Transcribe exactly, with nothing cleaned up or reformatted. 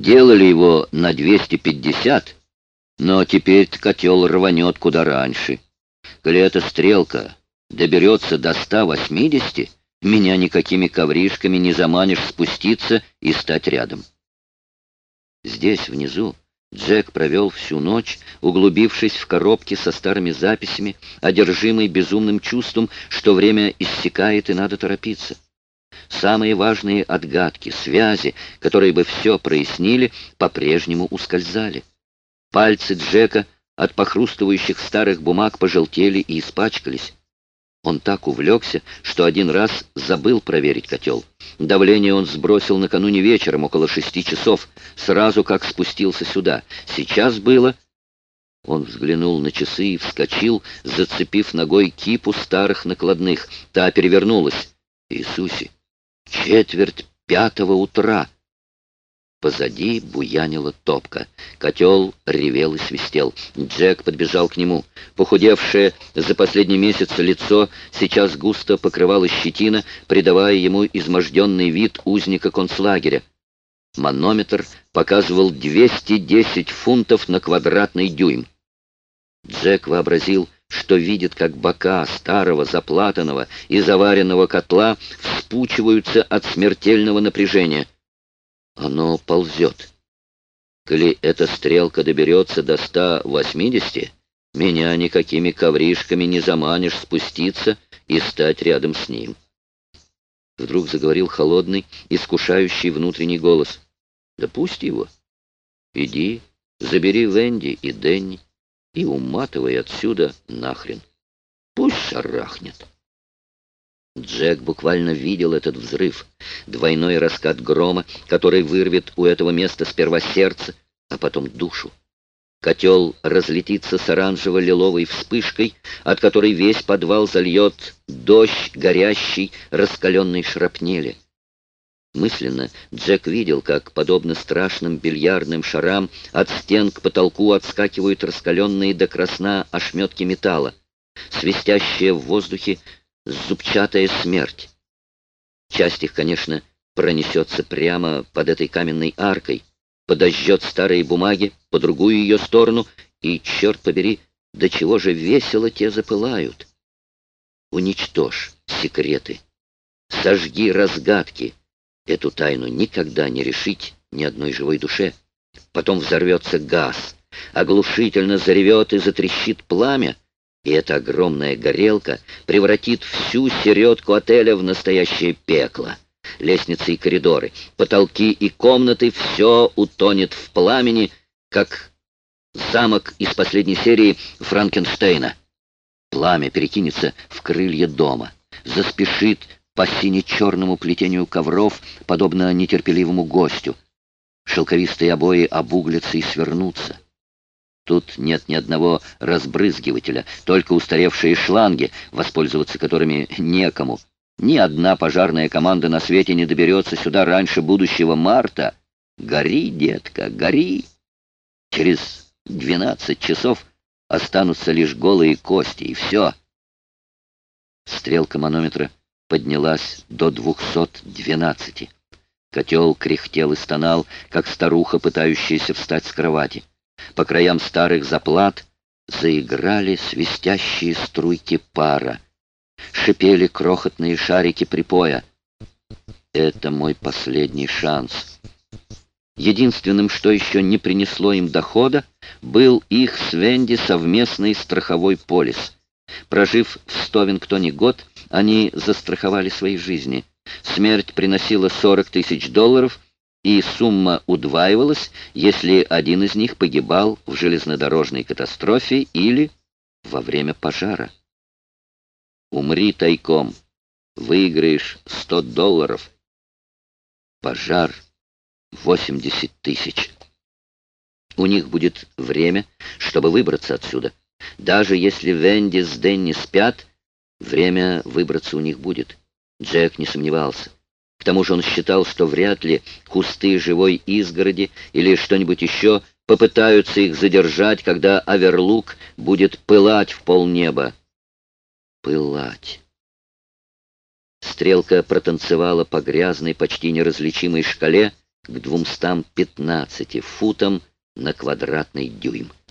Делали его на двести пятьдесят, но теперь котел рванет куда раньше. Коли эта стрелка доберется до ста восьмидесяти, меня никакими ковришками не заманишь спуститься и стать рядом. Здесь, внизу, Джек провел всю ночь, углубившись в коробки со старыми записями, одержимый безумным чувством, что время иссякает и надо торопиться. Самые важные отгадки, связи, которые бы все прояснили, по-прежнему ускользали. Пальцы Джека от похрустывающих старых бумаг пожелтели и испачкались. Он так увлекся, что один раз забыл проверить котел. Давление он сбросил накануне вечером, около шести часов, сразу как спустился сюда. Сейчас было... Он взглянул на часы и вскочил, зацепив ногой кипу старых накладных. Та перевернулась. Иисусе! Четверть пятого утра! Позади буянила топка. Котел ревел и свистел. Джек подбежал к нему. Похудевшее за последний месяц лицо сейчас густо покрывало щетина, придавая ему изможденный вид узника концлагеря. Манометр показывал двести десять фунтов на квадратный дюйм. Джек вообразил, что видит, как бока старого заплатанного и заваренного котла вспучиваются от смертельного напряжения. Оно ползет. Коли эта стрелка доберется до ста восьмидесяти, меня никакими ковришками не заманишь спуститься и стать рядом с ним. Вдруг заговорил холодный, искушающий внутренний голос. Да пусть его. Иди, забери Венди и Денни и уматывай отсюда нахрен. Пусть шарахнет. Джек буквально видел этот взрыв, двойной раскат грома, который вырвет у этого места сперва сердце, а потом душу. Котел разлетится с оранжево-лиловой вспышкой, от которой весь подвал зальет дождь горящий, раскаленной шрапнели. Мысленно Джек видел, как, подобно страшным бильярдным шарам, от стен к потолку отскакивают раскаленные до красна ошметки металла, свистящие в воздухе зубчатая смерть. Часть их, конечно, пронесется прямо под этой каменной аркой, подожжет старые бумаги по другую ее сторону, и, черт побери, до чего же весело те запылают. Уничтожь секреты, сожги разгадки. Эту тайну никогда не решить ни одной живой душе. Потом взорвется газ, оглушительно заревет и затрещит пламя, и эта огромная горелка превратит всю середку отеля в настоящее пекло. Лестницы и коридоры, потолки и комнаты — все утонет в пламени, как замок из последней серии Франкенштейна. Пламя перекинется в крылья дома, заспешит по сине-черному плетению ковров, подобно нетерпеливому гостю. Шелковистые обои обуглятся и свернутся. Тут нет ни одного разбрызгивателя, только устаревшие шланги, воспользоваться которыми некому. Ни одна пожарная команда на свете не доберется сюда раньше будущего марта. Гори, детка, гори! Через двенадцать часов останутся лишь голые кости, и все. Стрелка манометра поднялась до двухсот двенадцати. Котел кряхтел и стонал, как старуха, пытающаяся встать с кровати. По краям старых заплат заиграли свистящие струйки пара. Шипели крохотные шарики припоя. Это мой последний шанс. Единственным, что еще не принесло им дохода, был их с Венди совместный страховой полис. Прожив в Стовингтоне год, они застраховали свои жизни. Смерть приносила сорок тысяч долларов, и сумма удваивалась, если один из них погибал в железнодорожной катастрофе или во время пожара. Умри тайком, выиграешь сто долларов. Пожар — восемьдесят тысяч. У них будет время, чтобы выбраться отсюда. Даже если Венди с Денни спят, время выбраться у них будет. Джек не сомневался. К тому же он считал, что вряд ли кусты живой изгороди или что-нибудь еще попытаются их задержать, когда Оверлук будет пылать в полнеба. Пылать. Стрелка протанцевала по грязной, почти неразличимой шкале, к двумстам пятнадцати футам на квадратный дюйм.